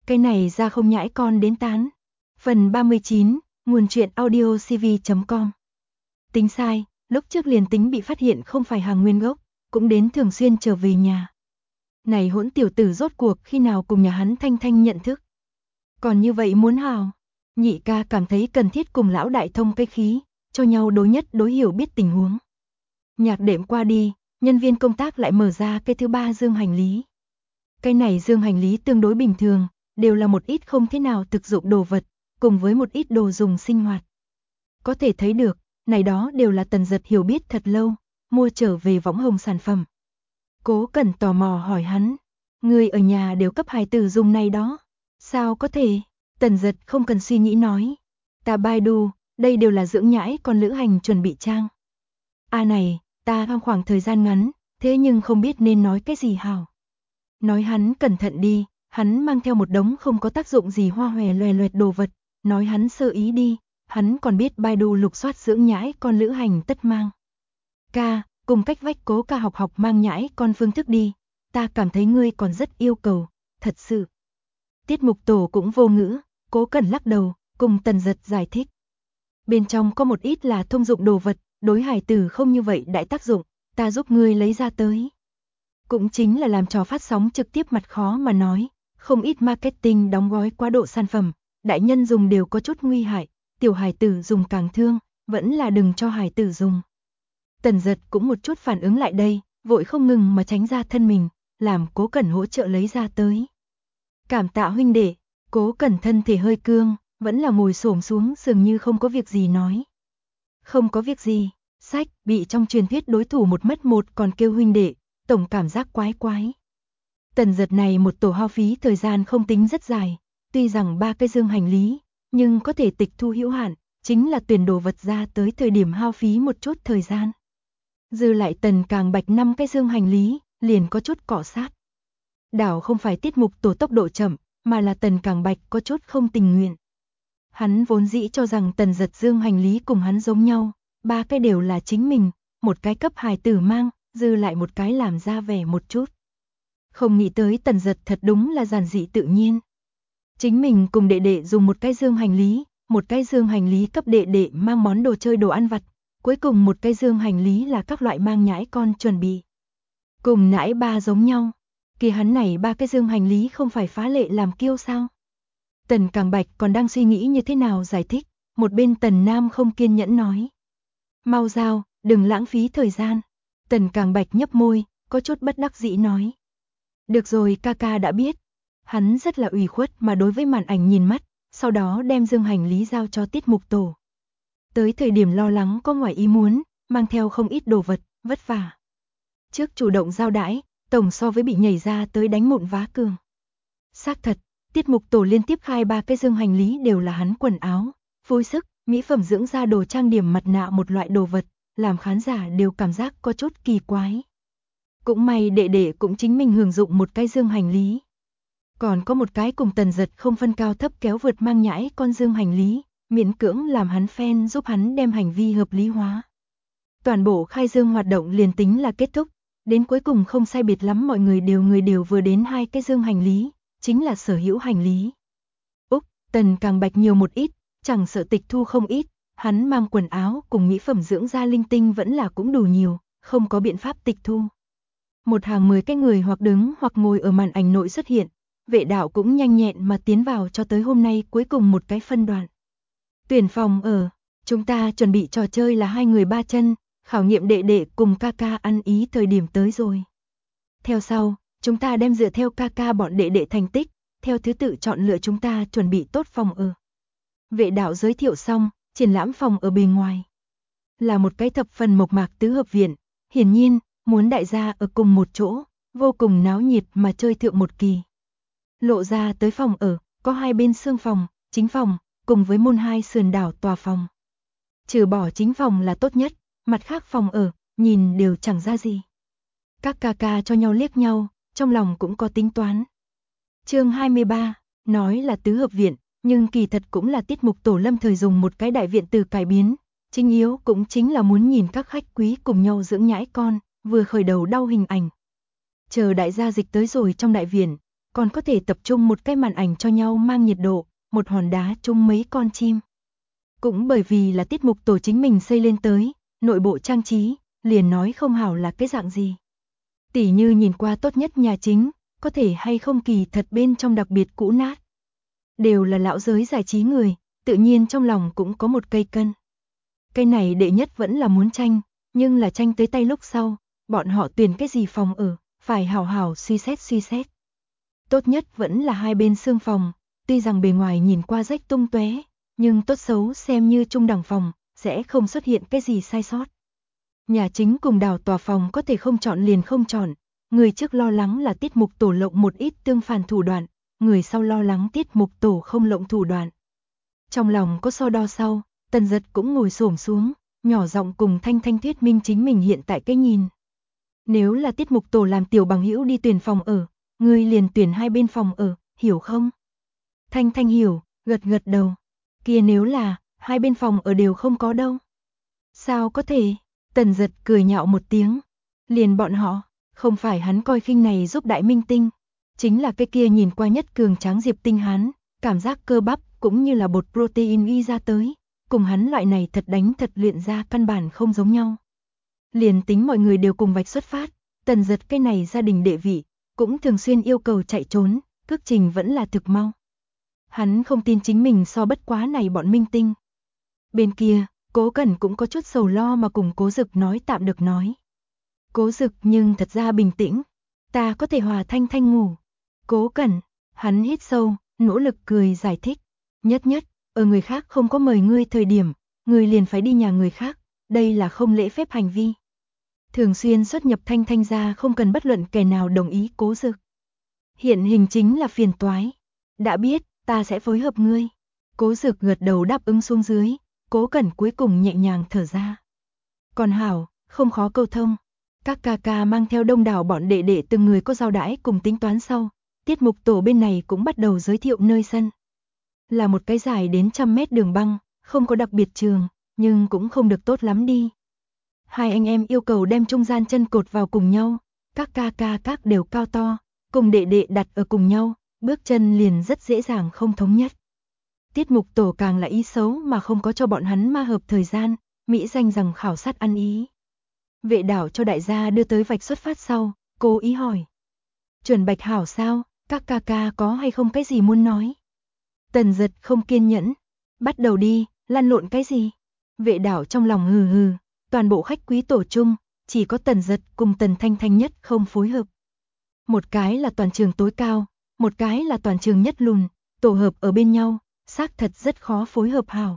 Cái này ra không nhãi con đến tán. Phần 39, nguồn truyện audio cv.com. Tính sai, lúc trước liền tính bị phát hiện không phải hàng nguyên gốc, cũng đến thường xuyên trở về nhà. Này hỗn tiểu tử rốt cuộc khi nào cùng nhà hắn Thanh Thanh nhận thức. Còn như vậy muốn hào, nhị ca cảm thấy cần thiết cùng lão đại thông cái khí, cho nhau đối nhất đối hiểu biết tình huống. Nhạc đệm qua đi, nhân viên công tác lại mở ra cái thứ ba dương hành lý. Cái này dương hành lý tương đối bình thường, đều là một ít không thế nào thực dụng đồ vật, cùng với một ít đồ dùng sinh hoạt. Có thể thấy được, này đó đều là Tần Dật hiểu biết thật lâu, mua trở về võng hồng sản phẩm. Cố Cẩn tò mò hỏi hắn, người ở nhà đều cấp hài tử dùng này đó. Sao có thể? Tần Dật không cần suy nghĩ nói. Ta Baidu, đây đều là dưỡng nhãi con lữ hành chuẩn bị trang. Này, ta trong khoảng thời gian ngắn, thế nhưng không biết nên nói cái gì hảo. Nói hắn cẩn thận đi, hắn mang theo một đống không có tác dụng gì hoa hòe loè loẹt đồ vật, nói hắn sơ ý đi, hắn còn biết Baidu lục soát dưỡng nhãi con lữ hành tất mang. Ca, cùng cách vách Cố ca học mang nhãi con phương thức đi, ta cảm thấy ngươi còn rất yêu cầu, thật sự. Tiết mục tổ cũng vô ngữ, Cố Cẩn lắc đầu, cùng Tần Dật giải thích. Bên trong có một ít là thông dụng đồ vật, đối hài tử không như vậy đại tác dụng, ta giúp ngươi lấy ra tới. Cũng chính là làm trò phát sóng trực tiếp mặt khó mà nói, không ít marketing đóng gói quá độ sản phẩm, đại nhân dùng đều có chút nguy hại, tiểu hài tử dùng càng thương, vẫn là đừng cho hài tử dùng. Tần Dật cũng một chút phản ứng lại đây, vội không ngừng mà tránh ra thân mình, làm Cố Cẩn hỗ trợ lấy ra tới. Cảm tạ huynh đệ, Cố Cẩn thân thể hơi cương, vẫn là ngồi xổm xuống dường như không có việc gì nói. Không có việc gì, sách bị trong truyền thuyết đối thủ một mất một còn kêu huynh đệ, tổng cảm giác quái quái. Tần Dật này một tổ hao phí thời gian không tính rất dài, tuy rằng 3 cái dương hành lý, nhưng có thể tịch thu hữu hạn, chính là tuyển đồ vật ra tới thời điểm hao phí một chút thời gian. Dư lại Tần Càng Bạch 5 cái dương hành lý, liền có chút cọ sát. Đảo không phải tiết mục tổ tốc độ chậm, mà là Tần Càng Bạch có chút không tình nguyện. Hắn vốn dĩ cho rằng Tần Dật dương hành lý cùng hắn giống nhau, 3 cái đều là chính mình, một cái cấp hài tử mang, dư lại một cái làm ra vẻ một chút. Không nghĩ tới Tần Dật thật đúng là giản dị tự nhiên. Chính mình cùng đệ đệ dùng một cái dương hành lý, một cái dương hành lý cấp đệ đệ mang món đồ chơi đồ ăn vặt, cuối cùng một cái dương hành lý là các loại mang nhãi con chuẩn bị. Cùng nãi ba giống nhau, kia hắn này 3 cái dương hành lý không phải phá lệ làm kiêu sao? Tần Càng Bạch còn đang suy nghĩ như thế nào giải thích, một bên Tần Nam không kiên nhẫn nói. Mau giao, đừng lãng phí thời gian. Tần Càng Bạch nhấp môi, có chút bất đắc dĩ nói. Được rồi, ca ca đã biết. Hắn rất là ủy khuất mà đối với màn ảnh nhìn mắt, sau đó đem dương hành lý giao cho tiết mục tổ. Tới thời điểm lo lắng có ngoài ý muốn, mang theo không ít đồ vật, vất vả. Trước chủ động giao đãi, tổng so với bị nhảy ra tới đánh mụn vá cường. Xác thật, tiết mục tổ liên tiếp khai 3 cái dương hành lý đều là hắn quần áo, phối sức, mỹ phẩm dưỡng da đồ trang điểm mặt nạ một loại đồ vật, làm khán giả đều cảm giác có chút kỳ quái. Cũng may đệ đệ cũng chính mình hưởng dụng một cái dương hành lý. Còn có một cái cùng Tần Dật không phân cao thấp kéo vượt mang nhãi con dương hành lý, miễn cưỡng làm hắn fan giúp hắn đem hành vi hợp lý hóa. Toàn bộ khai dương hoạt động liền tính là kết thúc, đến cuối cùng không sai biệt lắm mọi người đều vừa đến 2 cái dương hành lý, chính là sở hữu hành lý. Tần Càng Bạch nhiều một ít, chẳng sợ tịch thu không ít, hắn mang quần áo cùng mỹ phẩm dưỡng da linh tinh vẫn là cũng đủ nhiều, không có biện pháp tịch thu. Một hàng 10 cái người hoặc đứng hoặc ngồi ở màn ảnh nội xuất hiện, vệ đạo cũng nhanh nhẹn mà tiến vào cho tới hôm nay cuối cùng một cái phân đoạn. Tuyển phòng ở, chúng ta chuẩn bị trò chơi là 2 người 3 chân, khảo nghiệm đệ đệ cùng ca ca ăn ý thời điểm tới rồi. Theo sau, chúng ta đem dựa theo ca ca bọn đệ đệ thành tích, theo thứ tự chọn lựa chúng ta chuẩn bị tốt phòng ở. Vệ đạo giới thiệu xong, triển lãm phòng ở bề ngoài. Là một cái thập phần mộc mạc tứ hợp viện, hiển nhiên, muốn đại gia ở cùng một chỗ, vô cùng náo nhiệt mà chơi thượng một kỳ. Lộ ra tới phòng ở, có 2 bên xương phòng, chính phòng, cùng với môn 2 sườn đảo tòa phòng. Trừ bỏ chính phòng là tốt nhất, mặt khác phòng ở, nhìn đều chẳng ra gì. Các ca ca cho nhau liếc nhau, trong lòng cũng có tính toán. Chương 23, nói là tứ hợp viện, nhưng kỳ thật cũng là tiết mục tổ lâm thời dùng một cái đại viện từ cải biến, chính yếu cũng chính là muốn nhìn các khách quý cùng nhau dưỡng nhãi con, vừa khởi đầu đau hình ảnh. Chờ đại gia dịch tới rồi trong đại viện, còn có thể tập trung một cái màn ảnh cho nhau mang nhiệt độ, một hòn đá chung mấy con chim. Cũng bởi vì là tiết mục tổ chính mình xây lên tới, nội bộ trang trí, liền nói không hảo là cái dạng gì. Tỉ như nhìn qua tốt nhất nhà chính, có thể hay không kỳ thật bên trong đặc biệt cũ nát. Đều là lão giới giải trí người, tự nhiên trong lòng cũng có một cây cân. Cây này đệ nhất vẫn là muốn tranh, nhưng là tranh tới tay lúc sau, bọn họ tuyển cái gì phòng ở, phải hảo hảo suy xét. Tốt nhất vẫn là hai bên xương phòng, tuy rằng bề ngoài nhìn qua rách tung tóe, nhưng tốt xấu xem như trung đẳng phòng, sẽ không xuất hiện cái gì sai sót. Nhà chính cùng đào tòa phòng có thể không chọn liền không chọn, người trước lo lắng là tiết mục tổ lộng một ít tương phản thủ đoạn, người sau lo lắng tiết mục tổ không lộng thủ đoạn. Trong lòng có so đo sau, Tần Dật cũng ngồi xổm xuống, nhỏ giọng cùng Thanh Thanh thuyết minh chính mình hiện tại cái nhìn. Nếu là tiết mục tổ làm tiểu bằng hữu đi tuyển phòng ở, ngươi liền tuyển hai bên phòng ở, hiểu không? Thanh Thanh hiểu, gật đầu. Kia nếu là, hai bên phòng ở đều không có đâu. Sao có thể? Tần Dật cười nhạo một tiếng. Liền bọn họ, không phải hắn coi khinh này giúp đại minh tinh. Chính là cái kia nhìn qua nhất cường tráng Diệp Tinh Hán, cảm giác cơ bắp cũng như là bột protein ghi ra tới. Cùng hắn loại này thật đánh thật luyện ra căn bản không giống nhau. Liền tính mọi người đều cùng vạch xuất phát, Tần Dật cái này gia đình đệ vị, cũng thường xuyên yêu cầu chạy trốn, cước trình vẫn là thực mau. Hắn không tin chính mình so bất quá này bọn minh tinh. Bên kia, Cố Cẩn cũng có chút sầu lo mà cùng Cố Dực nói tạm được nói. Cố Dực nhưng thật ra bình tĩnh, ta có thể hòa Thanh Thanh ngủ. Cố Cẩn, hắn hít sâu, nỗ lực cười giải thích. Nhất, ở người khác không có mời ngươi thời điểm, ngươi liền phải đi nhà người khác, đây là không lễ phép hành vi. Thường xuyên xuất nhập Thanh Thanh ra không cần bất luận kẻ nào đồng ý. Cố Dực. Hiện hình chính là phiền toái. Đã biết, ta sẽ phối hợp ngươi. Cố Dực gật đầu đáp ứng xuống dưới, Cố Cẩn cuối cùng nhẹ nhàng thở ra. Còn hảo, không khó câu thông. Các ca ca mang theo đông đảo bọn đệ đệ từng người có giao đãi cùng tính toán sau, tiết mục tổ bên này cũng bắt đầu giới thiệu nơi sân. Là một cái dài đến 100 mét đường băng, không có đặc biệt trường, nhưng cũng không được tốt lắm đi. Hai anh em yêu cầu đem trung gian chân cột vào cùng nhau, các ca ca các đều cao to, cùng đệ đệ đặt ở cùng nhau, bước chân liền rất dễ dàng không thống nhất. Tiết mục tổ càng là ý xấu mà không có cho bọn hắn ma hợp thời gian, mỹ danh rằng khảo sát ăn ý. Vệ đảo cho đại gia đưa tới vạch xuất phát sau, cố ý hỏi. Chuẩn bạch hảo sao, các ca ca có hay không cái gì muốn nói? Tần Dật không kiên nhẫn. Bắt đầu đi, lăn lộn cái gì? Vệ đảo trong lòng hừ hừ, toàn bộ khách quý tổ chung, chỉ có Tần Dật cùng Tần Thanh Thanh nhất không phối hợp. Một cái là toàn trường tối cao, một cái là toàn trường nhất lùn, tổ hợp ở bên nhau, xác thật rất khó phối hợp hảo.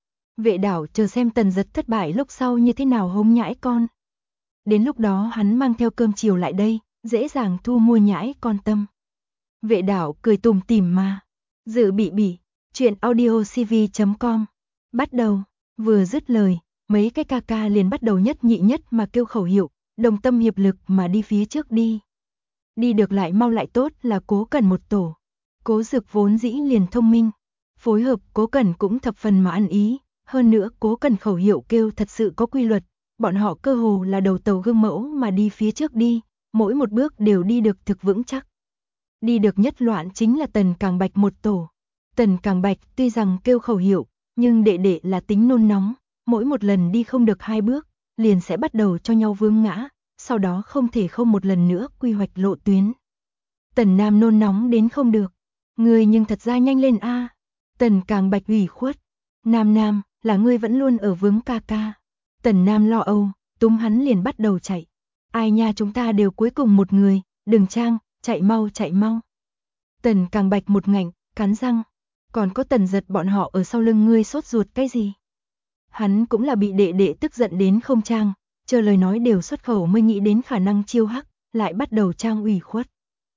Vệ đảo chờ xem Tần Dật thất bại lúc sau như thế nào hống nhãi con. Đến lúc đó hắn mang theo cơm chiều lại đây, dễ dàng thu mua nhãi con tâm. Vệ đảo cười tủm tỉm mà. Dự bị, chuyện audiocv.com. Bắt đầu, vừa dứt lời, mấy cái ca ca liền bắt đầu nhất nhị nhất mà kêu khẩu hiệu, đồng tâm hiệp lực mà đi phía trước đi. Đi được lại mau lại tốt là Cố Cẩn một tổ. Cố Dực vốn dĩ liền thông minh, phối hợp Cố Cẩn cũng thập phần mà ăn ý, hơn nữa Cố Cẩn khẩu hiệu kêu thật sự có quy luật, bọn họ cơ hồ là đầu tàu gương mẫu mà đi phía trước đi, mỗi một bước đều đi được thực vững chắc. Đi được nhất loạn chính là Tần Càng Bạch một tổ. Tần Càng Bạch tuy rằng kêu khẩu hiệu, nhưng đệ đệ là tính nôn nóng, mỗi một lần đi không được 2 bước, liền sẽ bắt đầu cho nhau vướng ngã, sau đó không thể không một lần nữa quy hoạch lộ tuyến. Tần Nam nôn nóng đến không được, ngươi nhưng thật ra nhanh lên a. Tần Càng Bạch ủy khuất, Nam, là ngươi vẫn luôn ở vướng ca ca. Tần Nam lo âu, túm hắn liền bắt đầu chạy. Ai nha, chúng ta đều cuối cùng một người, đừng trang, chạy mau. Tần Càng Bạch một ngạnh, cắn răng. Còn có Tần Dật bọn họ ở sau lưng ngươi sốt ruột cái gì? Hắn cũng là bị đệ đệ tức giận đến không trang, chờ lời nói đều xuất khẩu mới nghĩ đến khả năng chiêu hắc, lại bắt đầu trang ủy khuất.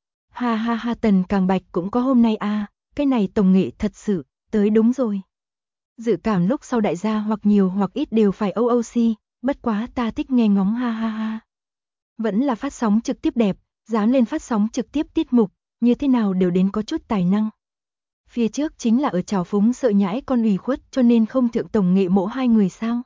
Ha, Tần Càng Bạch cũng có hôm nay a, cái này tổng nghệ thật sự, tới đúng rồi. Dự cảm lúc sau đại gia hoặc nhiều hoặc ít đều phải OOC, bất quá ta thích nghe ngóng ha. Vẫn là phát sóng trực tiếp đẹp, dám lên phát sóng trực tiếp tiết mục, như thế nào đều đến có chút tài năng. Phía trước chính là ở trào phúng sợ nhãi con ủy khuất cho nên không thượng tổng nghệ mỗ hai người sao.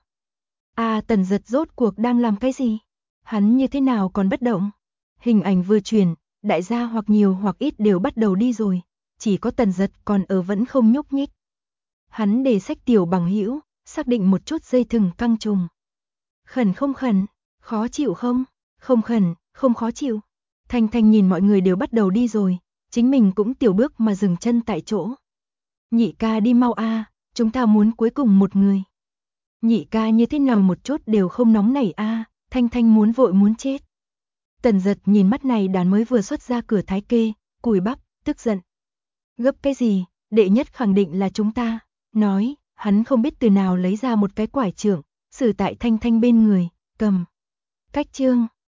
Tần Dật rốt cuộc đang làm cái gì? Hắn như thế nào còn bất động? Hình ảnh vừa truyền, Đại gia hoặc nhiều hoặc ít đều bắt đầu đi rồi, chỉ có Tần Dật còn ở vẫn không nhúc nhích. Hắn để sách Tiểu Bằng Hữu, xác định một chút dây thừng căng trùng. Khẩn không khẩn, khó chịu không? Không khẩn, không khó chịu. Thanh Thanh nhìn mọi người đều bắt đầu đi rồi, chính mình cũng tiểu bước mà dừng chân tại chỗ. Nhị ca đi mau a, chúng ta muốn cuối cùng một người. Nhị ca như thế nào một chút đều không nóng nảy a, Thanh Thanh muốn vội muốn chết. Tần Dật nhìn mắt này đàn mới vừa xuất ra cửa thái kê, cùi bắp, tức giận. Gấp cái gì, đệ nhất khẳng định là chúng ta. Nói, hắn không biết từ nào lấy ra một cái quải trưởng, xử tại Thanh Thanh bên người, cầm. Cách chương.